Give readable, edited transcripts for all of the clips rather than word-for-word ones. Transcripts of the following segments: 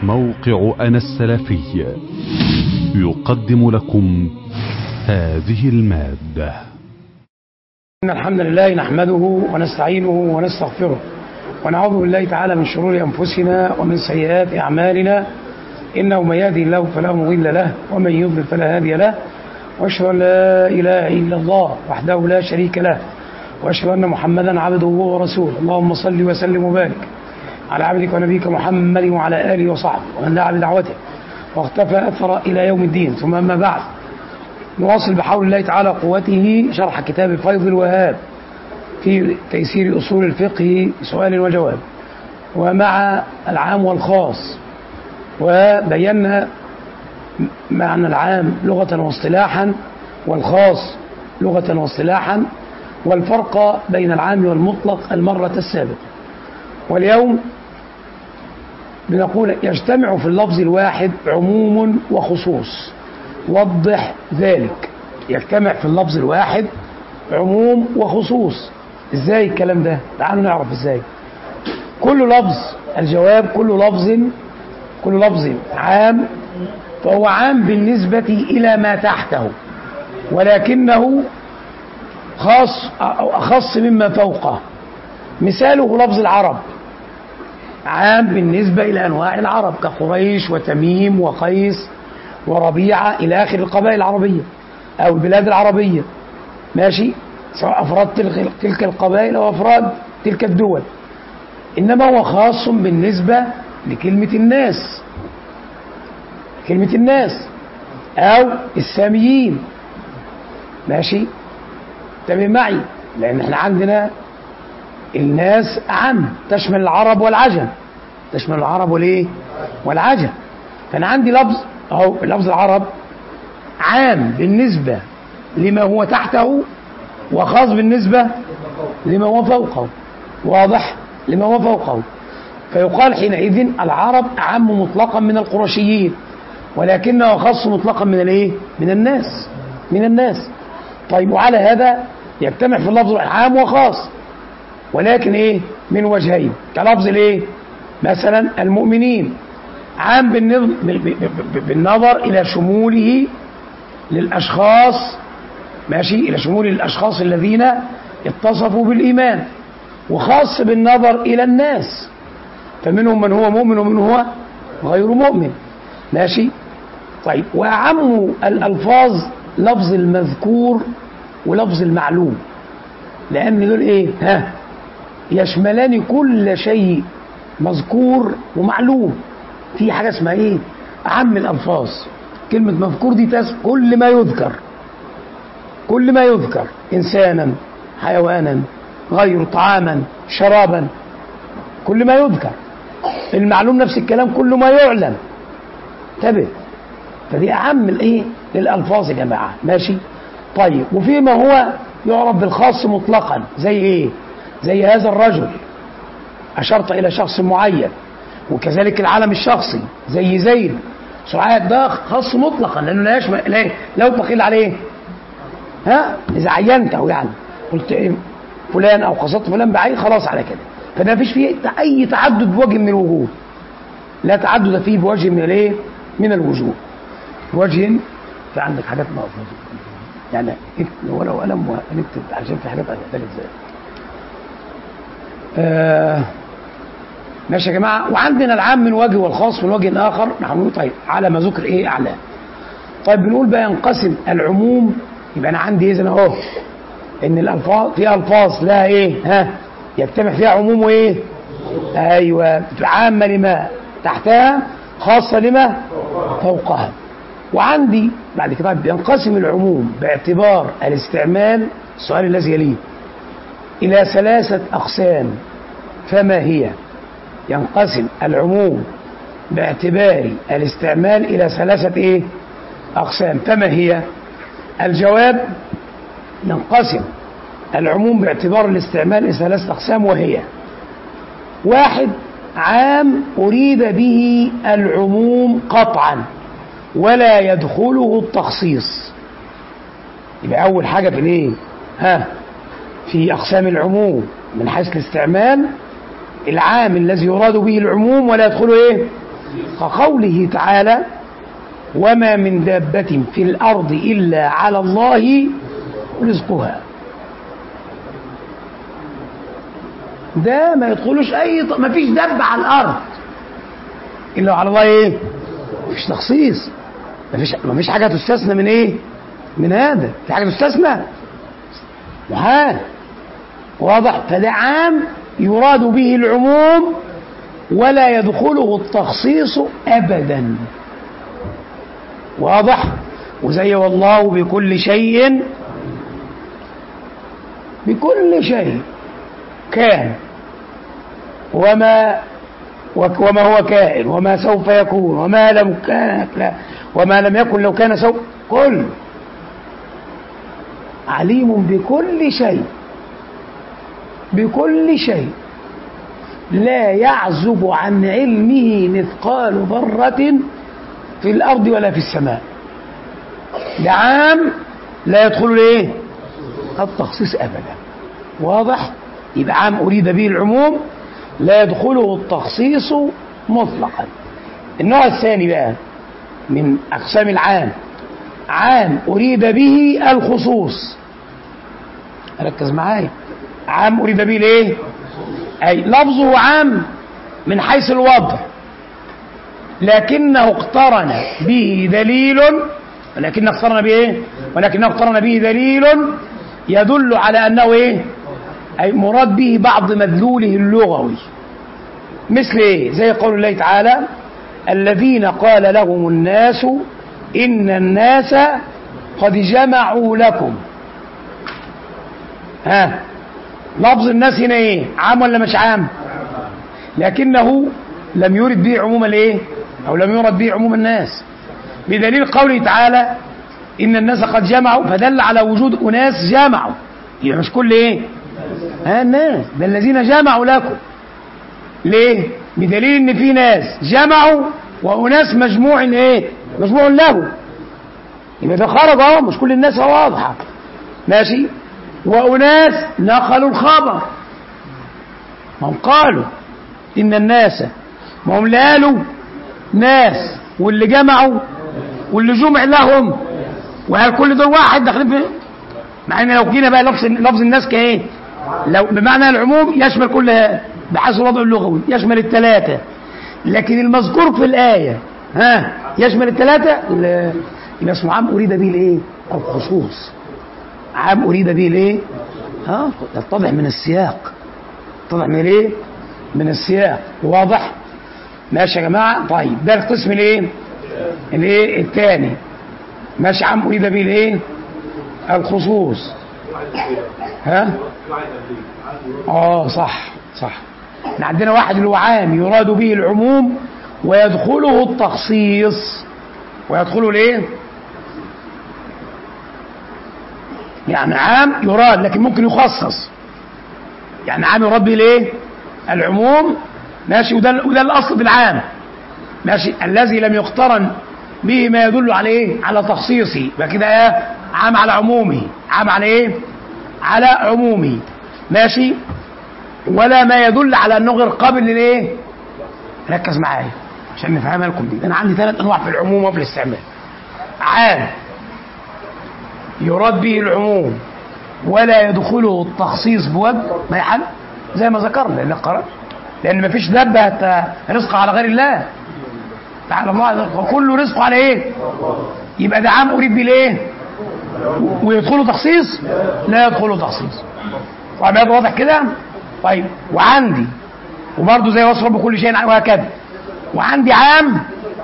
موقع أنا السلفي يقدم لكم هذه المادة. إن الحمد لله نحمده ونستعينه ونستغفره ونعوذ بالله تعالى من شرور أنفسنا ومن سيئات أعمالنا، إنه من يهدي الله فلا مضل له ومن يضلل فلا هادي له، وأشهد أن لا إله إلا الله وحده لا شريك له، وأشهد أن محمدا عبده ورسوله. اللهم صل وسلم وبارك على عبدك ونبيك محمد وعلى آله وصحبه ومن دعا بدعوته واختفى أثر إلى يوم الدين. ثم أما بعد، نواصل بحول الله تعالى قوته شرح كتاب فيض الوهاب في تيسير أصول الفقه سؤال وجواب، ومع العام والخاص، وبينا معنى العام لغة واصطلاحا والخاص لغة واصطلاحا، والفرق بين العام والمطلق المرة السابقة. واليوم بنقول يجتمع في اللفظ الواحد عموم وخصوص. وضح ذلك. يجتمع في اللفظ الواحد عموم وخصوص. ازاي الكلام ده؟ تعالوا نعرف ازاي. كل لفظ، الجواب كل لفظ عام فهو عام بالنسبة إلى ما تحته، ولكنه أخص مما فوقه. مثاله لفظ العرب، عام بالنسبة إلى أنواع العرب كقريش وتميم وقيس وربيعة إلى آخر القبائل العربية أو البلاد العربية، ماشي، سواء أفراد تلك القبائل أو أفراد تلك الدول. إنما هو خاص بالنسبة لكلمة الناس أو الساميين، ماشي، تمام معي، لأن احنا عندنا الناس أعم، تشمل العرب والعجم، تشمل العرب والعجم. فأنا عندي لفظ أو لفظ العرب عام بالنسبة لما هو تحته وخاص بالنسبة لما هو فوقه. واضح؟ لما هو فوقه. فيقال حينئذ العرب أعم مطلقا من القرشيين، ولكنه خاص مطلقا من الناس. طيب، وعلى هذا يجتمع في اللفظ عام وخاص، ولكن من وجهين. كلفظ مثلا المؤمنين عام بالنظر إلى شموله للأشخاص، ماشي، إلى شمول الأشخاص الذين اتصفوا بالإيمان، وخاص بالنظر إلى الناس، فمنهم من هو مؤمن ومن هو غير مؤمن، ماشي. طيب، وأعم الألفاظ لفظ المذكور ولفظ المعلوم، لأن دول يشملان كل شيء مذكور ومعلوم. في حاجة اسمها أعم الألفاظ. كلمة مذكور دي كل ما يذكر إنسانا، حيوانا، غير، طعاما، شرابا، كل ما يذكر. المعلوم نفس الكلام، كل ما يعلم. انتبه، فدي أعم للألفاظ يا جماعة، ماشي. طيب، وفيما هو يعرف بالخاص مطلقا، زي زي هذا الرجل، أشرت إلى شخص معين. وكذلك العالم الشخصي زي زيد، سعاد، ده خاص مطلقا لأنه لا يشمل، لا يطلق إلا عليه إذا عينته، يعني قلت فلان أو قصدت فلان بعين، خلاص على كده. فده مفيش فيه أي تعدد بوجه من الوجوه، لا تعدد فيه بوجه من الوجوه. بوجه، فعندك حاجات مقفوزة، يعني ورقة وقلم ونكتب عشان في حاجات هتحتاج ازاي. ماشي يا جماعة. وعندنا العام من وجه والخاص من وجه آخر. نحن طيب على ما ذكر أعلى. طيب، بنقول بقى ينقسم العموم. يبقى أنا عندي إذن أهو إن الألفاظ في ألفاظ لها يجتمع فيها عموم أيوة، عامة لما تحتها، خاصة لما فوقها. وعندي بعد كده ينقسم العموم باعتبار الاستعمال، السؤال الذي يليه، إلى 3 أقسام. فما هي؟ ينقسم العموم باعتبار الاستعمال إلى 3 أقسام. فما هي؟ الجواب: ينقسم العموم باعتبار الاستعمال إلى 3 أقسام، وهي: 1 عام أريد به العموم قطعا ولا يدخله التخصيص. يبقى أول حاجة في في أقسام العموم من حيث الاستعمال، العام الذي يراد به العموم ولا يدخله كقوله تعالى وما من دابة في الأرض إلا على الله رزقها. ده ما يدخلوش ما فيش دابة على الأرض إلا على الله إيه؟ مفيش تخصيص، مفيش حاجة تستثنى من إيه؟ من هذا. في حاجة تستثنى؟ محال. واضح؟ فده عام يراد به العموم ولا يدخله التخصيص أبدا. واضح؟ وزي والله بكل شيء كان وما هو كائن وما سوف يكون وما لم يكن لو كان سوف، كل عليم بكل شيء لا يعزب عن علمه مثقال ذرة في الأرض ولا في السماء. ده عام لا يدخل ايه؟ التخصيص أبدا. واضح؟ يبقى عام أريد به العموم لا يدخله التخصيص مطلقا. النوع الثاني بقى من أقسام العام، عام أريد به الخصوص. ركز معايا، عام أريد به الايه؟ أي لفظه عام من حيث الوضع، لكنه اقترن به دليل، ولكنه اقترن به دليل يدل على أنه ايه؟ أي مراد به بعض مدلوله اللغوي. مثل ايه؟ زي قول الله تعالى الذين قال لهم الناس إن الناس قد جمعوا لكم. لفظ الناس هنا ايه؟ عام ولا مش عام؟ لكنه لم يرد به عموم الايه؟ او لم يرد به عموم الناس، بدليل قوله تعالى ان الناس قد جمعوا، فدل على وجود اناس جمعوا، يعني مش كل ايه؟ الناس، ده الذين جمعوا لكم. ليه؟ بدليل ان في ناس جمعوا واناس مجموع ايه؟ مجموع له، يبقى ده خرج اهو، مش كل الناس واضحه. ماشي؟ وأناس نقلوا الخبر، ما هم قالوا إن الناس، ما هم اللي قالوا ناس، واللي جمعوا واللي جمع لهم، وهل كل دول واحد داخلين في؟ مع ان لو جينا بقى لفظ الناس كايه؟ لو بمعنى العموم يشمل كل هذا بحسب الوضع اللغوي، يشمل الثلاثه، لكن المذكور في الآية يشمل الثلاثه، يبقى اسمه عام أريد به الايه؟ الخصوص. عام أريد به الايه؟ يتضح من السياق، يتضح من الايه؟ من السياق. واضح؟ ماشي يا جماعه. طيب ده القسم الايه؟ الثاني. ماشي. عام أريد به الايه؟ الخصوص. صح. احنا عندنا واحد اللي هو عام يراد به العموم ويدخله التخصيص، ويدخله الايه؟ يعني عام يراد لكن ممكن يخصص، يعني عام يراد به الايه؟ العموم. ماشي. وده الاصل بالعام. ماشي. الذي لم يقترن به ما يدل على ايه؟ على تخصيصه، يبقى كده عام على عمومه. عام على ايه؟ على عمومه. ماشي. ولا ما يدل على انه غير قابل للايه؟ ركز معايا عشان نفهمها لكم دي. انا عندي 3 انواع في العموم وفي الاستعمال. عام يراد به العموم ولا يدخله التخصيص بوجه ما يحل، زي ما ذكرنا، لان ما فيش دابه رزق على غير الله تعالى الله، وكل رزق على ايه؟ يبقى ده عام اريد به الايه؟ ويدخله تخصيص؟ لا يدخله تخصيص. طيب واضح كده؟ طيب وعندي وبرضه زي وصف بكل شيء وهكذا، وعندي عام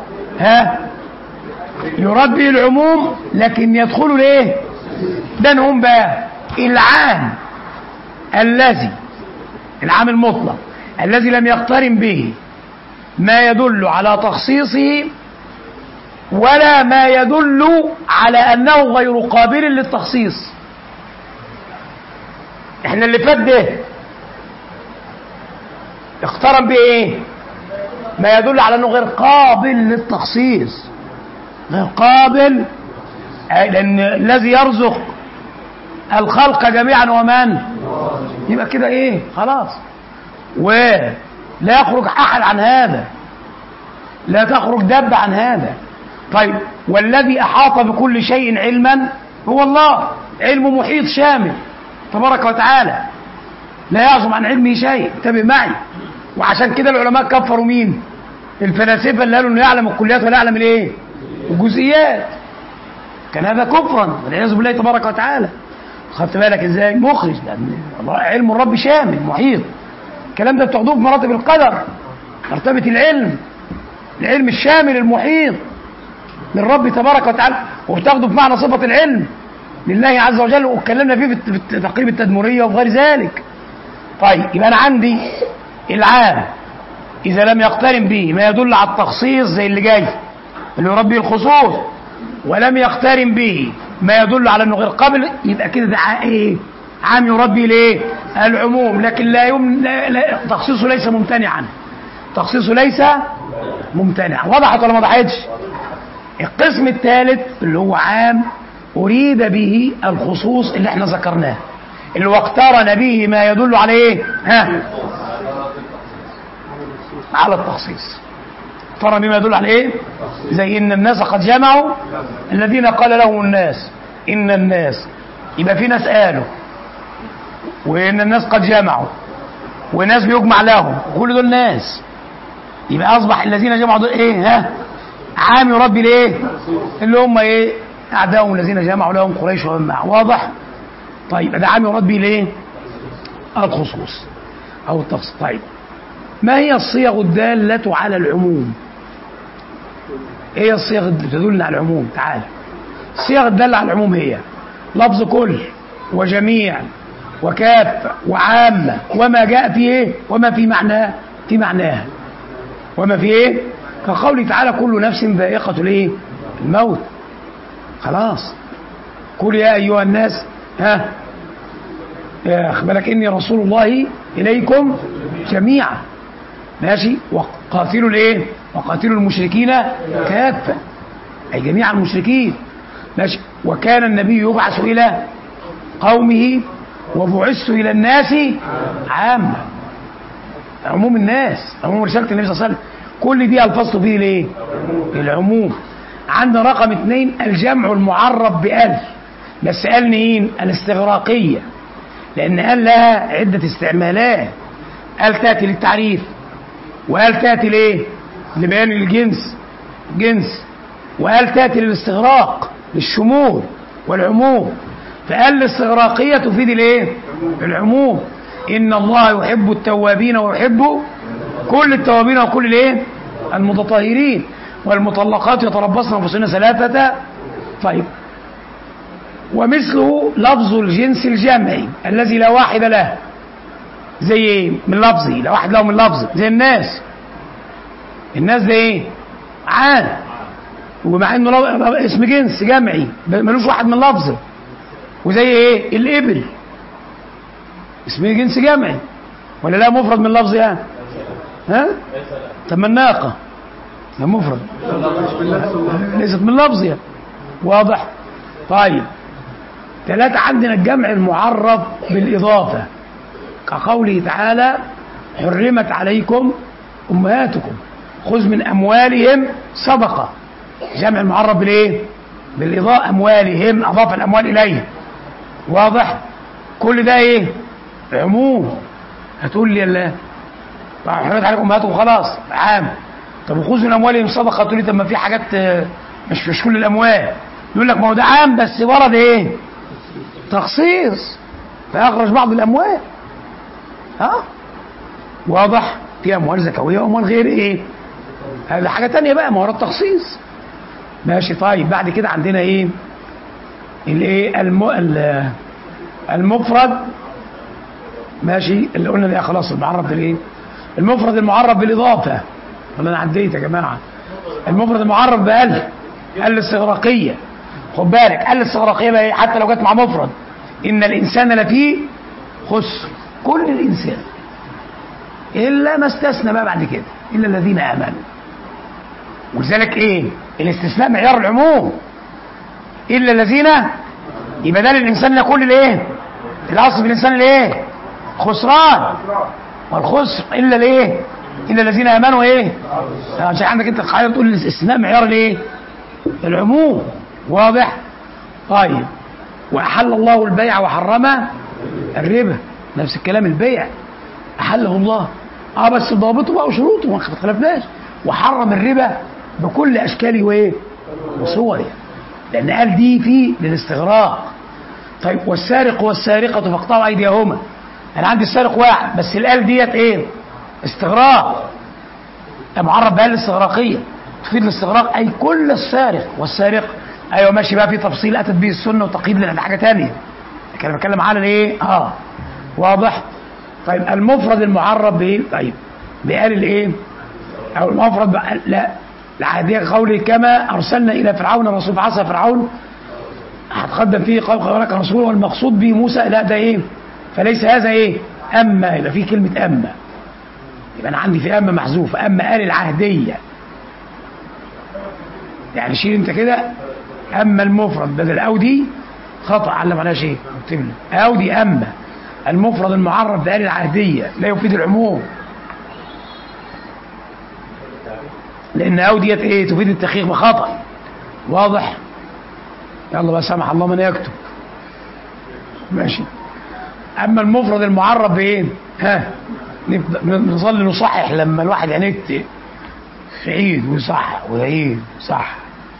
يراد به العموم لكن يدخله الايه؟ ده نقوم بقى العام العام المطلق الذي لم يقترن به ما يدل على تخصيصه ولا ما يدل على انه غير قابل للتخصيص. احنا اللي فات ده اقترن به ايه؟ ما يدل على انه غير قابل للتخصيص، غير قابل، لان الذي يرزق الخلق جميعا ومن؟ يبقى كده ايه؟ خلاص، ولا يخرج احد عن هذا. لا تخرج دابة عن هذا. طيب والذي أحاط بكل شيء علما هو الله، علم محيط شامل تبارك وتعالى، لا يعزم عن علمه شيء. انتبه معي. وعشان كده العلماء كفروا مين؟ الفلاسفة اللي قالوا انه يعلم الكليات ولا يعلم الايه؟ الجزئيات. كان هذا كفرا والعياذ بالله تبارك وتعالى. خدت بالك ازاي؟ مخرج، لان علم الرب شامل محيط. الكلام ده بتاخدوه في مراتب القدر، مرتبة العلم الشامل المحيط للرب تبارك وتعالى، وبتاخده في معنى صفة العلم لله عز وجل، واتكلمنا فيه في تقريب التدمرية وفي غير ذلك. طيب يبقى أنا عندي العام إذا لم يقترن به ما يدل على التخصيص زي اللي جاي اللي يربي الخصوص، ولم يقترن به ما يدل على انه غير قابل، يبقى كده ده ايه؟ عام يربي ليه؟ العموم. لكن لا تخصيصه ليس ممتنعا، تخصيصه ليس ممتنعا. وضحت ولا ما وضحتش؟ القسم الثالث اللي هو عام أريد به الخصوص اللي احنا ذكرناه، اللي هو اقترن به ما يدل على ايه؟ على التخصيص. اقترن بما يدل على ايه؟ زي ان الناس قد جمعوا، الذين قال لهم الناس ان الناس، يبقى في ناس قالوا، وان الناس قد جمعوا، وناس بيجمع لهم، كل دول ناس. يبقى اصبح الذين جمعوا دول ايه؟ عام يربي ليه؟ اللي هم ايه؟ اعداؤهم الذين جمعوا لهم قريش ومن معه. واضح؟ طيب ده عام يربي ليه؟ الخصوص او التخصيص. طيب ما هي الصيغ الدالة على العموم؟ ايه الصيغ اللي تدل على العموم؟ تعال. الصيغ الدالة على العموم هي لفظ كل وجميع وكافة وعامة وما جاء في ايه؟ وما في معناه، في معناها، وما في ايه؟ كقوله تعالى كل نفس ذائقة الايه؟ الموت. خلاص. قل يا ايها الناس بالك اني رسول الله اليكم جميعا. ماشي. وقاتلوا الايه؟ وقاتلوا المشركين كافة، اي جميع المشركين. ماشي. وكان النبي يبعث الى قومه وبعثت الى الناس عامة. عموم الناس، عموم رسالة النبي صلى الله عليه وسلم. كل دي الفاظ تفيد الايه؟ العموم. عندنا رقم 2 الجمع المعرف بال، بس قال مين؟ الاستغراقية، لان قال لها عدة استعمالات. قال تاتي للتعريف، وقال تاتي ليه؟ لبيان الجنس جنس، وقال تاتي للاستغراق للشمول والعموم. فقال الاستغراقية تفيد الايه؟ العموم. ان الله يحب التوابين ويحب كل التوابين وكل الايه؟ المتطهرين. والمطلقات يتربصن انفسهن 3. طيب ومثله لفظ الجنس الجمعي الذي لا واحد له، زي ايه؟ من لفظه، لا واحد له من لفظه، زي الناس. الناس ده ايه؟ عام، ومع انه اسم جنس جمعي ملوش واحد من لفظه. وزي ايه؟ الابل اسم جنس جمعي ولا لا مفرد من لفظها؟ طب الناقه لا مفرد، ليست من لفظها. واضح؟ طيب 3 عندنا الجمع المعرف بالإضافة، كقوله تعالى حرمت عليكم أمهاتكم خذ من أموالهم صدقة. جمع المعرف بالإيه؟ بالإضافة. أموالهم أضاف الأموال إليه. واضح؟ كل ده إيه؟ عموم. هتقول لي الله طب حرمت عليكم أمهاتكم خلاص عام. طب وخذ من أموالهم صدقة، تقول لي طب ما في حاجات مش كل الأموال. يقول لك ما هو ده عام بس ورد إيه؟ تخصيص، فأخرج بعض الأموال. واضح؟ في أموال زكوية وأموال غير إيه؟ هذا حاجة تانية بقى، ما ورد تخصيص. ماشي. طيب بعد كده عندنا إيه؟ الإيه؟ المفرد. ماشي. اللي قلنا ده خلاص المعرف بالإيه؟ المفرد المعرف بالإضافة. ولا أنا عديت يا جماعة؟ المفرد المعرف بأل الاستغراقية. خد بالك الاستغراقية بقى حتى لو جت مع مفرد. إن الإنسان لفيه خسر، كل الإنسان إلا ما استثنى بقى بعد كده إلا الذين آمنوا. ولذلك إيه؟ الاستثناء معيار العموم. إلا الذين، يبقى ده للإنسان لكل الإيه؟ الأصل في الإنسان الإيه؟ خسران. والخسر إلا الإيه؟ إلا الذين آمنوا إيه؟ عشان عندك أنت القاعدة بتقول الاستثناء معيار الإيه؟ العموم. واضح؟ طيب وأحل الله البيع وحرم الربا، نفس الكلام، البيع أحله الله بس ضابطه بقى وشروطه ما اختلفناش، وحرم الربا بكل أشكاله وإيه؟ وصوره، لأن قال دي فيه للاستغراق. طيب والسارق والسارقة فاقطعوا أيديهما، أنا عندي السارق واحد بس الآل ديت إيه؟ استغراق، معرب بها الاستغراقية تفيد الاستغراق، أي كل السارق والسارقة. أيوة ماشي بقى، في تفصيل أتت به السنة وتقييد لنا حاجة تانية، لكن أنا بتكلم على الإيه؟ واضح؟ طيب المفرد المعرب بإيه؟ طيب بقال الإيه؟ أو المفرد لا العادية قوله كما أرسلنا إلى فرعون رسول عصى فرعون هتقدم فيه قولك رسول، والمقصود به موسى، لا ده إيه؟ فليس هذا إيه؟ أما، يبقى فيه كلمة أما، يبقى أنا عندي في أما محذوفة، أما قال العهدية، يعني شيل أنت كده أما المفرد بدل أو دي خطأ، علم عليها شيء اكتب لي أو دي أما المفرد المعرب بقال العهدية لا يفيد العموم، لأن أو ديت إيه؟ تفيد التخيير بخطأ. واضح؟ يلا بقى سامح الله من يكتب ماشي. أما المفرد المعرب بإيه؟ نظل نصحح لما الواحد ينكت يعيد ويصحح ويعيد صح.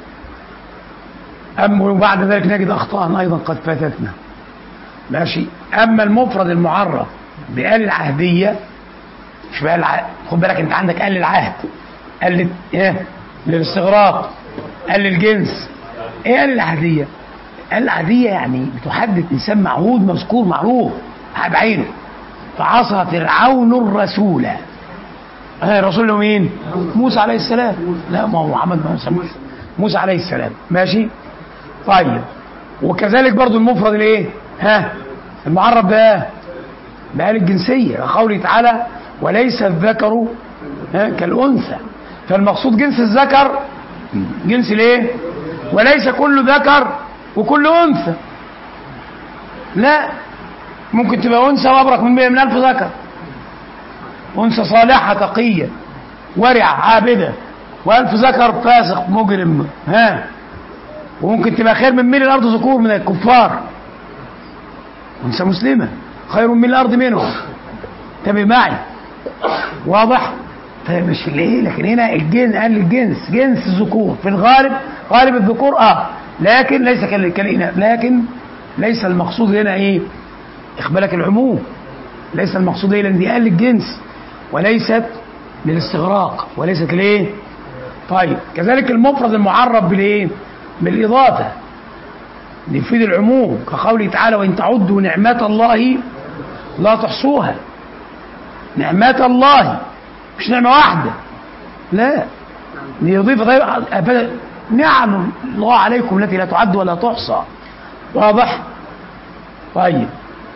أما وبعد ذلك نجد أخطاء أيضا قد فاتتنا ماشي. أما المفرد المعرب بآل العهدية، مش بقى خد بالك أنت عندك آل العهد، آل للاستغراق، آل الجنس. إيه آل العهدية؟ آل العهدية يعني بتحدد إنسان معهود مذكور معروف بعينه. فعصى فرعون الرسول، الرسول له مين؟ موسى عليه السلام، لا ما هو محمد موسى عليه السلام ماشي. طيب وكذلك برضو المفرد الايه؟ المعرب بآل الجنسية، قوله تعالى وليس الذكر كالأنثى، فالمقصود جنس الذكر جنس الايه؟ وليس كل ذكر وكل أنثى، لا، ممكن تبقى أنثى وأبرك من 1000 ذكر، أنثى صالحة تقية ورعة عابدة، و1000 ذكر فاسق مجرم وممكن تبقى خير من ملء الأرض ذكور من الكفار، أنثى مسلمة خير من الأرض منهم. انتبه معي. واضح؟ مش في الايه، لكن هنا الجنس قال الجنس جنس الذكور في الغالب، غالب الذكور لكن ليس كالإناث، لكن ليس المقصود هنا ايه؟ اخبالك العموم، ليس المقصود هنا لان دي قال الجنس وليست للاستغراق وليست ليه. طيب كذلك المفرد المعرب بالايه؟ بالاضافه يفيد العموم، كقوله تعالى وان تعدوا نعمه الله لا تحصوها. نعمه الله مش نعمه واحده، لا، ليضيف نعم الله عليكم التي لا تعد ولا تحصى. واضح؟ طيب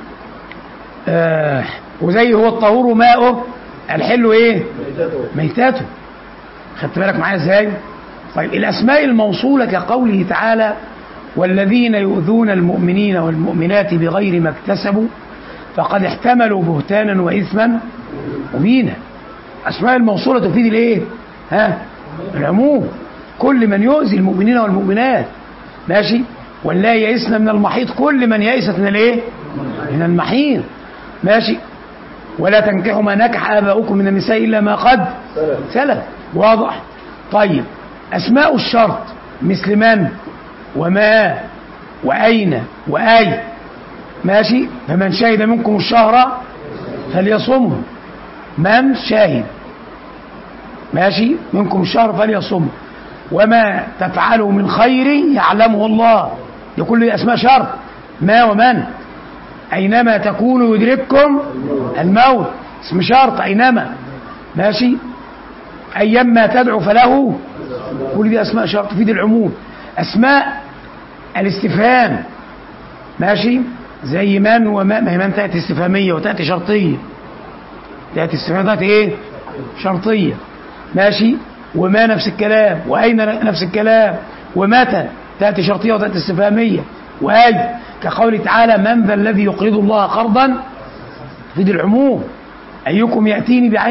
وزي هو الطهور ماؤه الحل ايه؟ ميتاته. خدت بالك معايا ازاي؟ طيب الاسماء الموصوله كقوله تعالى والذين يؤذون المؤمنين والمؤمنات بغير ما اكتسبوا فقد احتملوا بهتانا واثما مبينا. اسماء الموصوله تفيد الايه؟ العموم، كل من يؤذي المؤمنين والمؤمنات ماشي. ولا يئسن من المحيط، كل من يئست من الايه؟ من المحيط ماشي. ولا تنكحوا ما نكح آباؤكم من النساء إلا ما قد سلف. واضح؟ طيب أسماء الشرط مثل من وما وأين وأي ماشي. فمن شهد منكم الشهر فليصمه، من شاهد ماشي منكم الشهر فليصمه. وما تفعلوا من خير يعلمه الله، دي كل أسماء شرط. ما ومن، أينما تكونوا يدرككم الموت، اسم شرط أينما ماشي. أيما تدعو فله، كل دي أسماء شرط تفيد العموم. أسماء الاستفهام ماشي زي من وما، ما هي من تأتي استفهامية وتأتي شرطية، تأتي استفهام تأتي إيه؟ شرطية ماشي. وما نفس الكلام، وأين نفس الكلام، ومتى تأتي شرطية وتأتي استفهامية. وأي كقول تعالى من ذا الذي يقرض الله قرضا تفيد العموم. أيكم يأتيني بعيه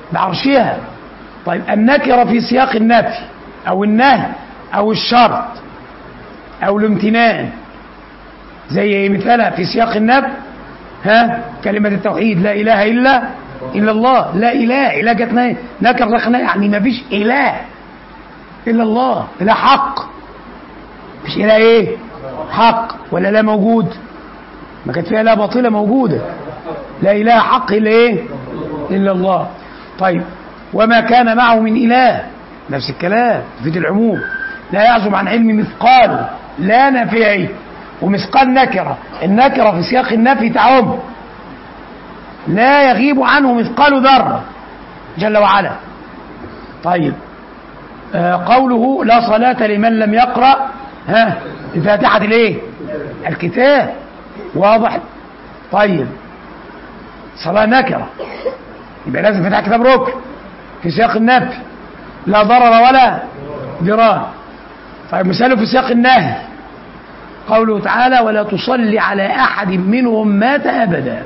بعرشها. طيب النكرة في سياق النفي أو النهي أو الشرط أو الامتنان، زي مثالها في سياق النفي كلمة التوحيد لا إله إلا الله. لا إله جت نكرة رخنة، يعني ما فيش إله إلا الله، إله حق. مش إله إيه؟ حق. ولا لا موجود؟ ما كانت فيها لا باطلة موجودة. لا إله حق إلا إيه؟ إلا الله. طيب وما كان معه من إله، نفس الكلام في العموم. لا يعزم عن علم مثقال، لا نافعي، ومثقال نكرة. النكرة في سياق النفي تعم، لا يغيب عنه مثقال ذرة جل وعلا. طيب قوله لا صلاة لمن لم يقرأ بفاتحة الايه؟ الكتاب. واضح؟ طيب صلاة نكرة، يبقى لازم فتح كتاب ركن في سياق النفي، لا ضرر ولا ضرار. طيب مثاله في سياق النهي قوله تعالى ولا تصلي على أحد منهم مات أبدا.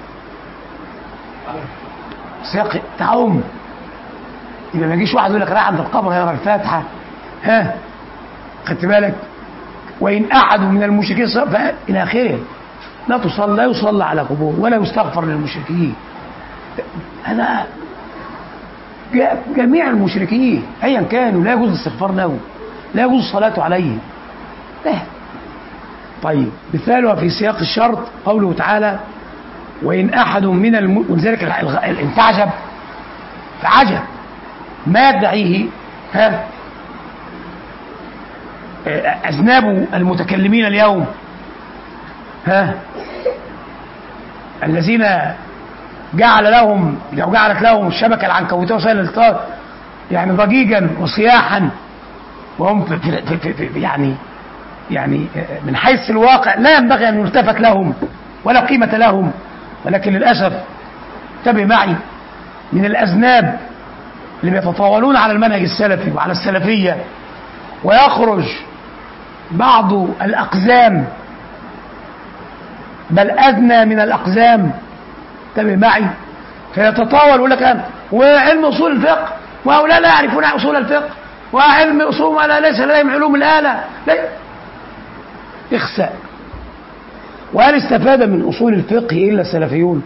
سياق تعم، يبقى ما يجيش واحد يقول لك راح عند القبر يقرا الفاتحة خدت بالك؟ وإن أحد من المشركين إلى آخره. لا يصلى على قبور ولا يستغفر للمشركين. هذا جميع المشركين أيا كانوا لا يجوز الاستغفار له، لا يجوز الصلاة عليهم. طيب مثالها في سياق الشرط قوله تعالى وإن أحد من ولذلك إن تعجب فعجب ما يدعيه أذناب المتكلمين اليوم الذين جعلت لهم الشبكة العنكبوتية وسائل الإلقاء يعني ضجيجا وصياحا، وهم يعني من حيث الواقع لا ينبغي أن يلتفت لهم ولا قيمة لهم. ولكن للأسف انتبه معي، من الأذناب اللي بيتطاولون على المنهج السلفي وعلى السلفية، ويخرج بعض الأقزام بل أدنى من الأقزام، انتبه معي، فيتطاول يقول لك أنا وعلم أصول الفقه وهؤلاء لا يعرفون أصول الفقه، وعلم أصول ما ليس لديهم علوم الآلة. اخسأ. وهل استفاد من أصول الفقه إلا السلفيون؟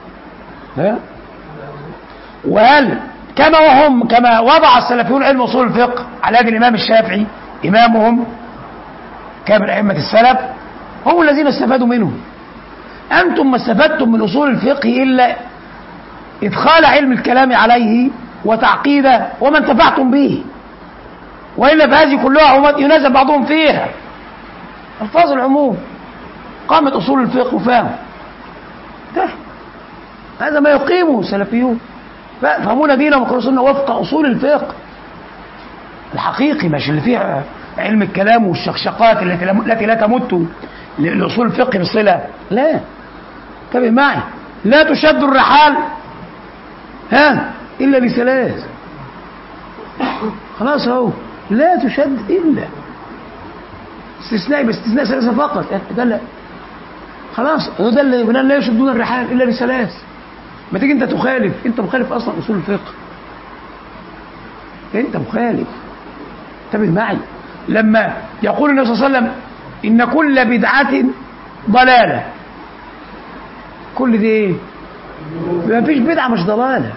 وهل كما وضع السلفيون علم أصول الفقه على يد الإمام الشافعي إمامهم كابر أئمة السلف، هم الذين استفادوا منه. أنتم ما استفدتم من أصول الفقه إلا إدخال علم الكلام عليه وتعقيده وما انتفعتم به، وإلا فهذه كلها ينازع بعضهم فيها. الفاظ العموم قامت أصول الفقه وفهم هذا ما يقيمه السلفيون، فهمون دينهم وقرصون وفق أصول الفقه الحقيقي، مش اللي فيها علم الكلام والشقشقات التي لا تمت لأصول الفقه بصلة. لا، انتبه معي، لا تشد الرحال إلا لثلاث. خلاص اهو لا تشد إلا استثناء باستثناء ثلاثة فقط. ده لا خلاص، ده اللي لا يشدون الرحال إلا لثلاث. ما تيجي انت تخالف، انت مخالف اصلا اصول الفقه، انت مخالف. انتبه معي، لما يقول النبي صلى الله عليه وسلم ان كل بدعة ضلالة، كل دي ايه؟ ما فيش بدعة مش ضلالة.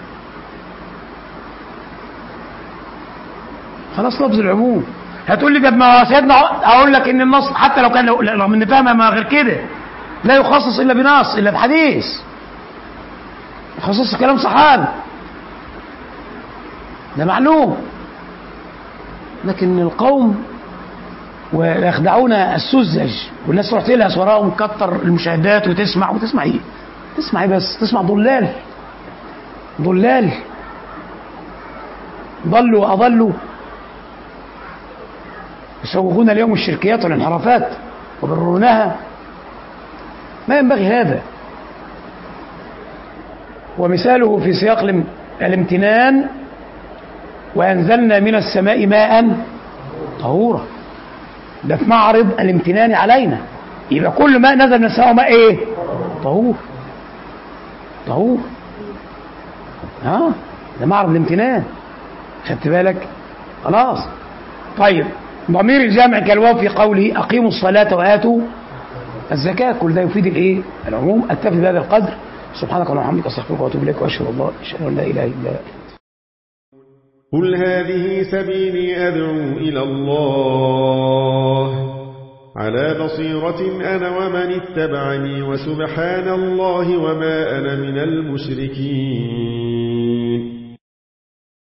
خلاص لفظ العموم. هتقول لي طب ما سيدنا اقول لك ان النص حتى لو كان رغم ان فهمها ما غير كده لا يخصص الا بنص الا بحديث، يخصص كلام صحابي، ده معلوم. لكن القوم ويخدعون السذج، والناس تروح تلهس وراهم وتكتر المشاهدات وتسمع ايه؟ تسمع ايه بس؟ تسمع ضلال ضلوا واضلوا، يسوقون اليوم الشركيات والانحرافات وبررونها. ما ينبغي هذا. ومثاله في سياق الامتنان وأنزلنا من السماء ماء طهورا، ده في معرض الامتنان علينا. يبقى كل ماء نزل من السماء ماء ايه؟ طهور. ده معرض الامتنان، خدت بالك؟ خلاص. طيب ضمير الجمع كالواو في قوله أقيموا الصلاة وآتوا الزكاة، كل ده يفيد الايه؟ العموم. أكتفي بهذا القدر. سبحانك اللهم وبحمدك أستغفرك وأتوب إليك وأشهد أن لا إله إلا أنت. قل هذه سبيلي أدعو إلى الله على بصيرة أنا ومن اتبعني وسبحان الله وما أنا من المشركين.